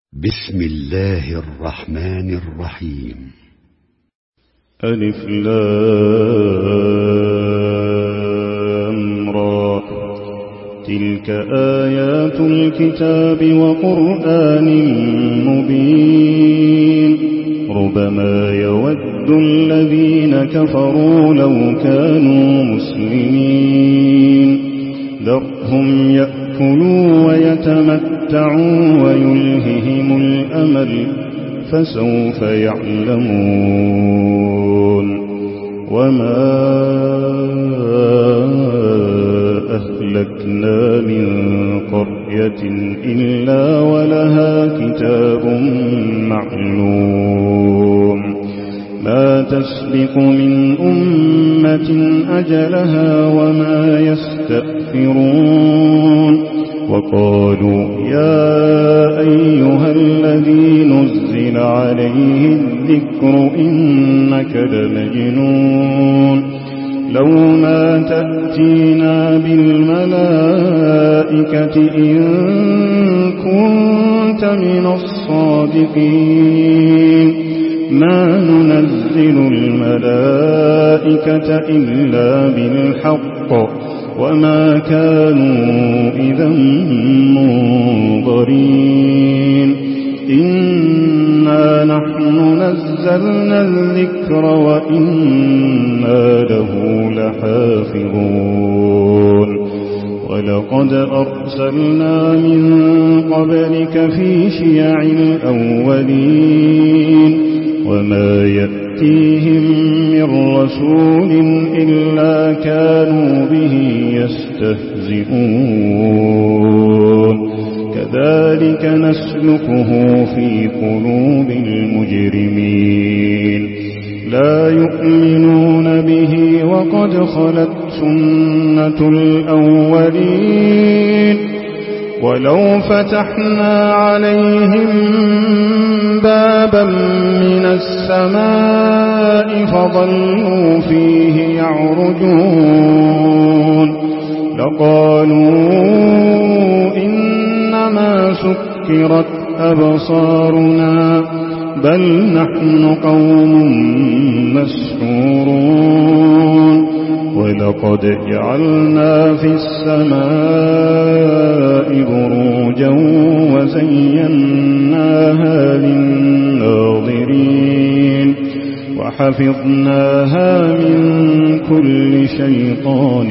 بسم الله الرحمن الرحيم. ألف لام را. تلك آيات الكتاب وقرآن مبين. ربما يود الذين كفروا لو كانوا مسلمين. ذرهم يأكلوا ويتمتعوا ويلههم الأمل فسوف يعلمون. وما أهلكنا من قرية إلا ولها كتاب معلوم. ما تسبق من أمة أجلها وما يستأخرون. وقالوا يا أيها الذي نزل عليه الذكر إنك لمجنون. لو ما تأتينا بالملائكة إن كنت من الصادقين. ما ننزل الملائكة إلا بالحق وما كانوا إذا منظرين. إنا نحن نزلنا الذكر وإنا له لحافظون. ولقد أرسلنا من قبلك في شيع الأولين وما يأتيهم من رسول إلا كانوا به يستهزئون. كذلك نسلكه في قلوب المجرمين. لا يؤمنون به وقد خلت سنة الأولين. ولو فتحنا عليهم بابا من السماء فظلوا فيه يعرجون لقالوا إنما سكرت أبصارنا بل نحن قوم مسحورون. ولقد جعلنا في السماء بروجا وزيناها للناظرين وحفظناها من كل شيطان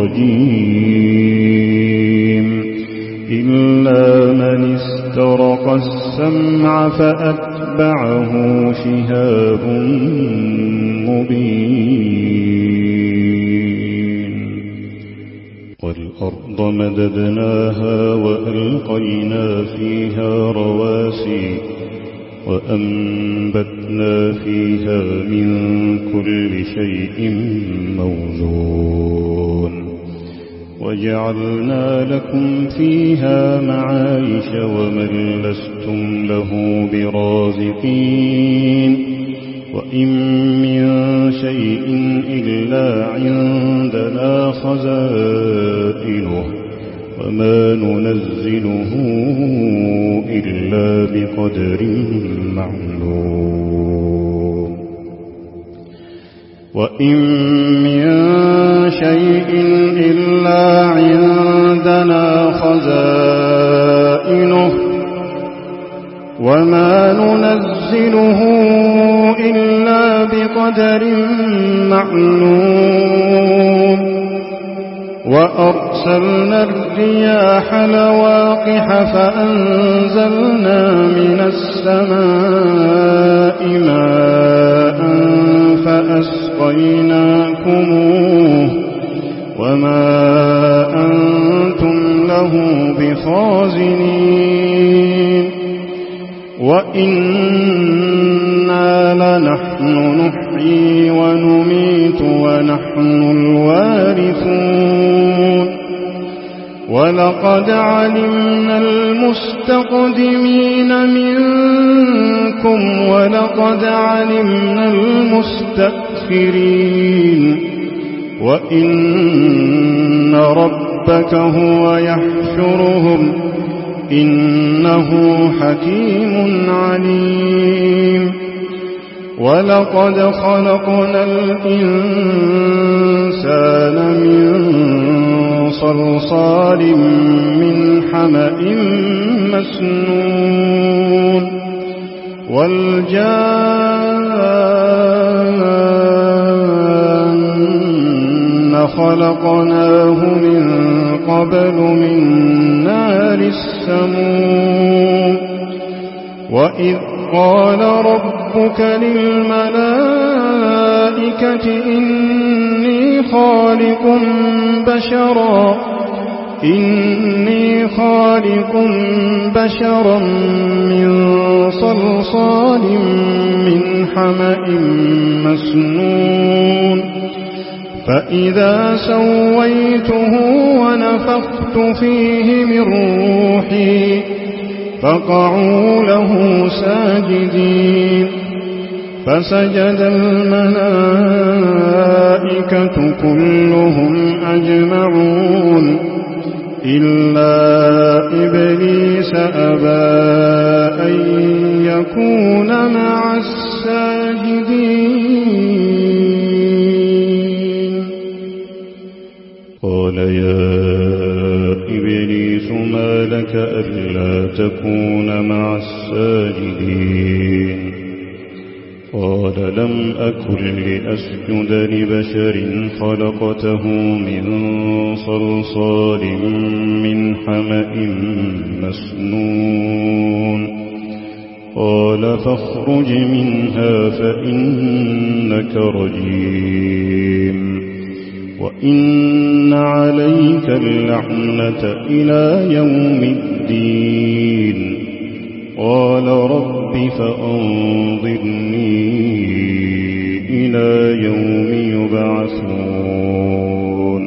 رجيم. إلا من استرق السمع فأتبعه شهاب مبين. والأرض مددناها وألقينا فيها رواسي وأنبتنا فيها من كل شيء موزون. وجعلنا لكم فيها معايش ومن لستم له برازقين. وإن من شيء إلا عندنا خزائنه وما ننزله إلا بقدر معلوم. وإن من شيء إلا عندنا خزائنه وما ننزله إلا بقدر معلوم. وأرسلنا الرياح لواقح فأنزلنا من السماء ماء فأسقيناكموه وما أنتم له بخازنين. وإنا لنحن نحيي ونميت ونحن الوارثون. ولقد علمنا المستقدمين منكم ولقد علمنا المستأخرين. وإن ربك هو يحشرهم إنه حكيم عليم. ولقد خلقنا الإنسان من صلصال من حمأ مسنون والجان خلقناه من قبل من نار السموم. وإذ قال ربك للملائكة إني خالق بشرا من صلصال من حمأ مسنون فإذا سويته ونفخت فيه من روحي فقعوا له ساجدين. فسجد الملائكة كلهم أجمعون إلا إبليس أبى أن يكون مع الساجدين. قال يا إبليس ما لك ألا تكون مع الساجدين؟ قال لم أكن لأسجد لبشر خلقته من صلصال من حمأ مسنون. قال فاخرج منها فإنك رجيم وإن عليك اللعنة إلى يوم الدين. قال رب فأنظرني إلى يوم يبعثون.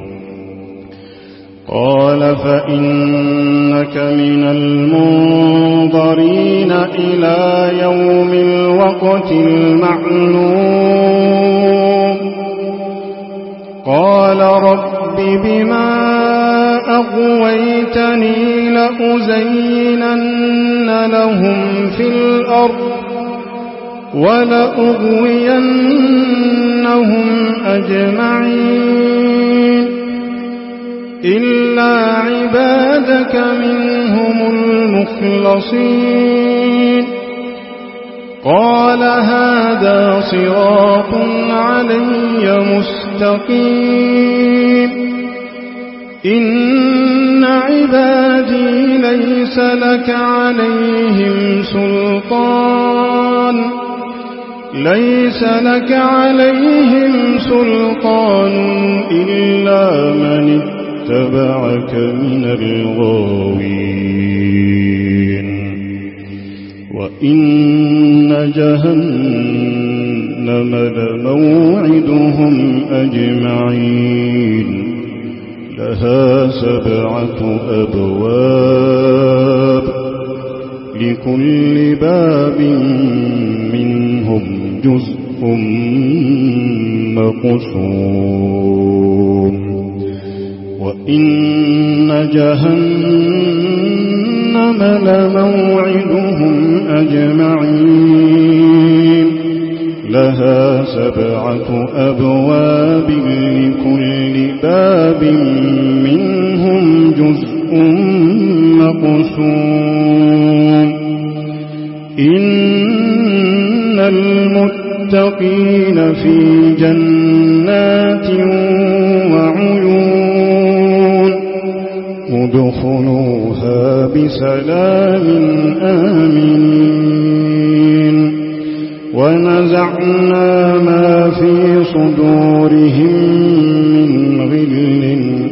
قال فإنك من المنظرين إلى يوم الوقت المعلوم. قال رب بما أغويتني لأزينن لهم في الأرض ولأغوينهم أجمعين إلا عبادك منهم المخلصين. قال هذا صراط علي مستقيم. إن عبادي ليس لك عليهم سلطان إلا من اتبعك من الغاوين. وإن جهنم لموعدهم أجمعين لها 7 أبواب لكل باب منهم جزء مقسوم. وإن جهنم لموعدهم أجمعين لها 7 أبواب لكل باب منهم جزء مقسوم. إن المتقين في جنات وعيون ادخلوها بسلام آمنين. ونزعنا ما في صدورهم من غل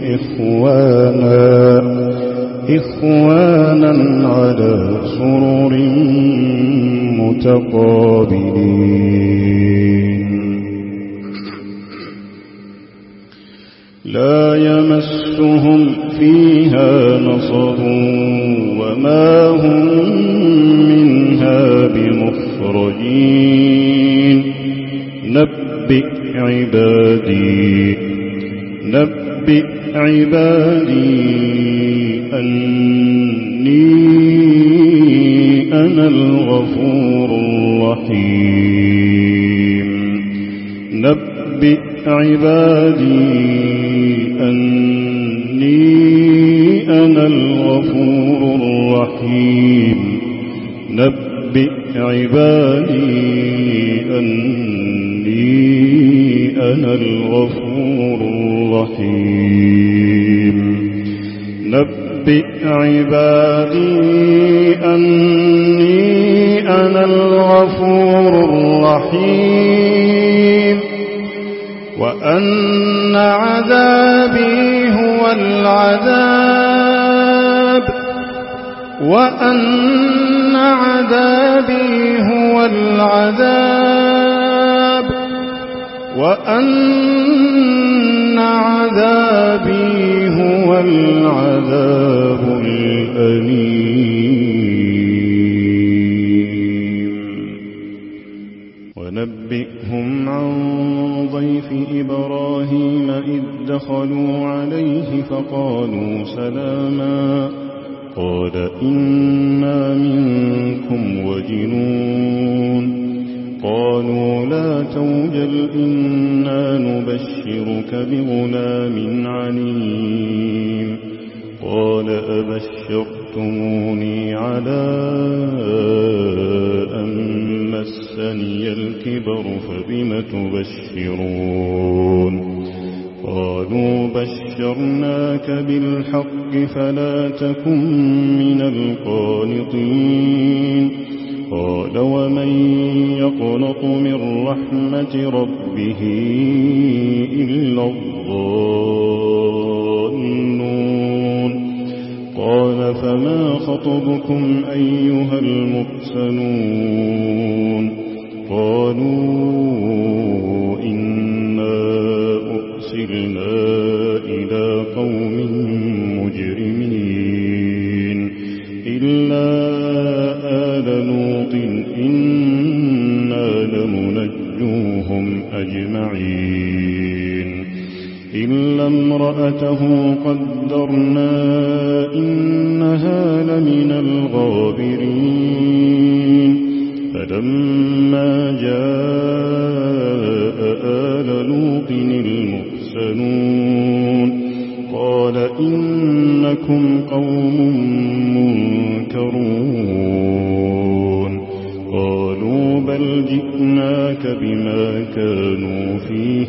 إخوانا على سرر متقابلين. لا يمسهم فيها نصب وما هم منها بمخرجين. نبئ عبادي أني أنا الغفور الرحيم نبئ عبادي أني أنا الغفور الرحيم نبئ عبادي أني أنا الغفور الرحيم نبئ عبادي أني أنا الغفور الرحيم وأن عذابي هو العذاب وأن عذابي هو العذاب وأن عذابي هو العذاب الأليم ونبئهم عن ضيف إبراهيم إذ دخلوا عليه فقالوا سلاما قال إنا منكم وجلون قالوا لا توجل إنا نبشرك بغلام عليم قال أبشرتموني على أن مسني الكبر فبم تبشرون قالوا بشرناك بالحق فلا تكن من القانطين قال ومن يقنط من رحمة ربه إلا الضالون قال فما خطبكم أيها المرسلون قالوا إنا أرسلنا إلى قوم مجرمين إلا آل لوط إنا لمنجوهم أجمعين إلا امرأته قدرنا إنها لمن الغابرين فلما جاء آل لوط المرسلون قال إنكم قوم منكرون قالوا بل جئناك بما كانوا فيه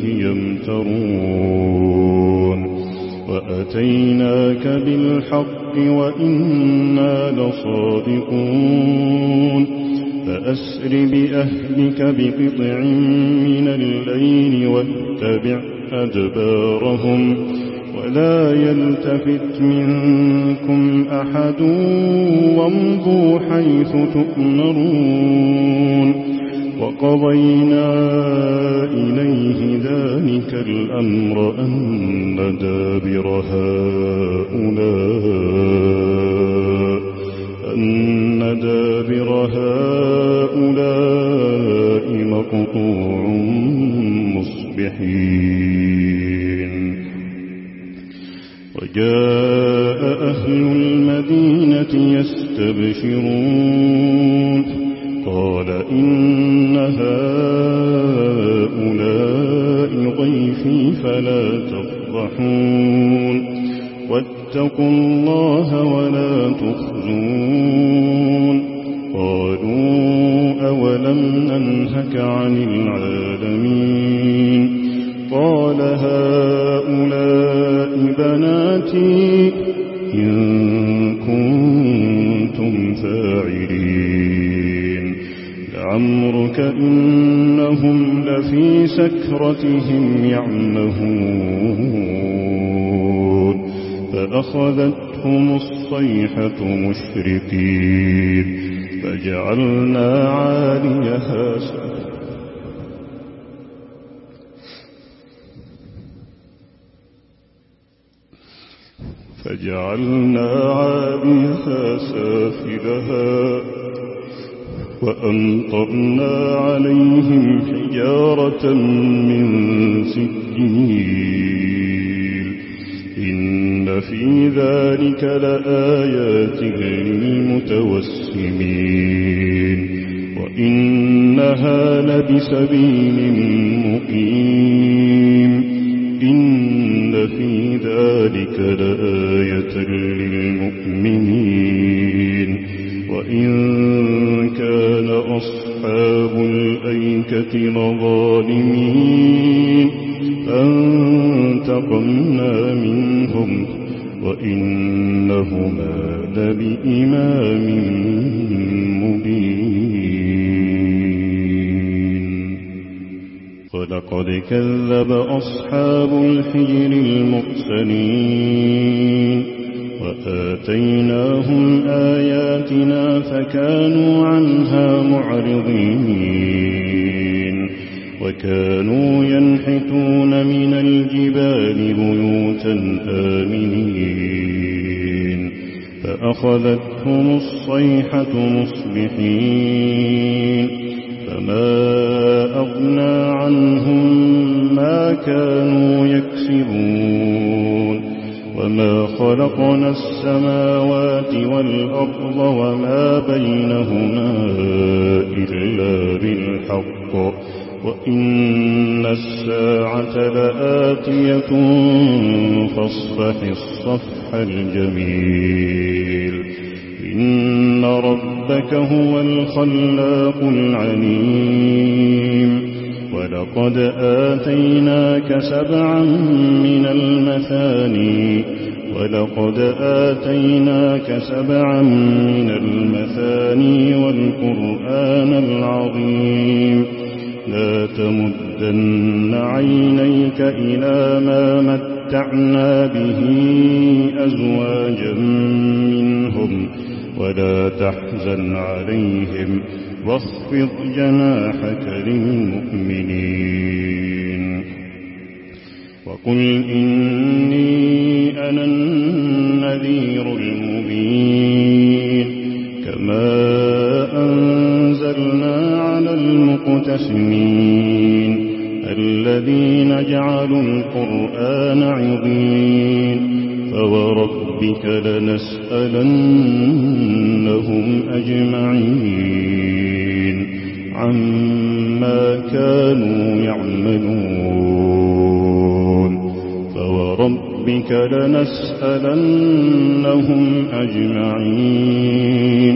يمترون وأتيناك بالحق وإنا لصادقون فأسر بأهلك بقطع من الليل واتبع أدبارهم ولا يلتفت منكم أحد وامضوا حيث تؤمرون وقضينا إليه ذلك الأمر أن دابر هؤلاء مقطوع مصبحين وجاء أهل المدينة يستبشرون قال إن هؤلاء ضيفي فلا تفضحون واتقوا الله ولا تخزون قالوا أولم ننهك عن العالمين قال هؤلاء بناتي إن كنتم فاعلين لعمرك إنهم لفي سكرتهم يعمهون فأخذتهم الصيحة مشرقين فجعلنا عاليها سافلها وأمطرنا عليهم حجارة من سجيل إن إن في ذلك لآيات للمتوسمين وإنها لبسبيل مقيم إن في ذلك لآية للمؤمنين وإن كان أصحاب الأيكة لظالمين فانتقمنا منهم وإنهما لبإمام مبين ولقد كذب أصحاب الحجر المرسلين وآتيناهم آياتنا فكانوا عنها معرضين وكانوا ينحتون من الجبال بيوتا آمنين فأخذتهم الصيحة مصبحين فما أغنى عنهم ما كانوا يكسبون وما خلقنا السماوات والأرض وما بينهما إلا بالحق وإن الساعة لآتية فاصفح الصفح الجميل إن ربك هو الخلاق العليم ولقد آتيناك سبعا من المثاني والقرآن العظيم لا تمدن عينيك إلى ما متعنا به أزواجا منهم ولا تحزن عليهم واخفض جناحك للمؤمنين وقل إني أنا النذير المبين كما أنزلنا على المقتسمين الذين جعلوا القرآن عضين فوربك لنسألنهم أجمعين عما كانوا يعملون فوربك لنسألنهم أجمعين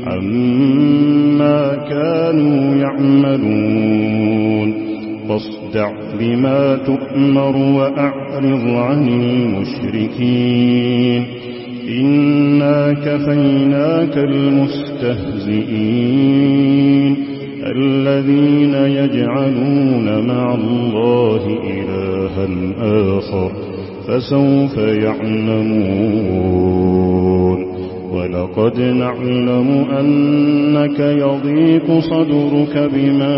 عما كانوا يعملون فاصدع بما تؤمر وأعرض عن المشركين إنا كفيناك المستهزئين الذين يجعلون مع الله إلها آخر فسوف يعلمون ولقد نعلم أنك يضيق صدرك بما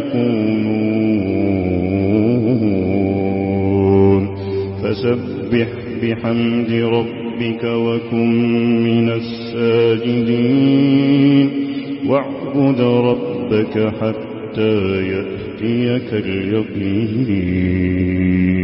يقولون فسبح بحمد ربك وكن من الساجدين واعبد ربك حتى يأتيك اليقين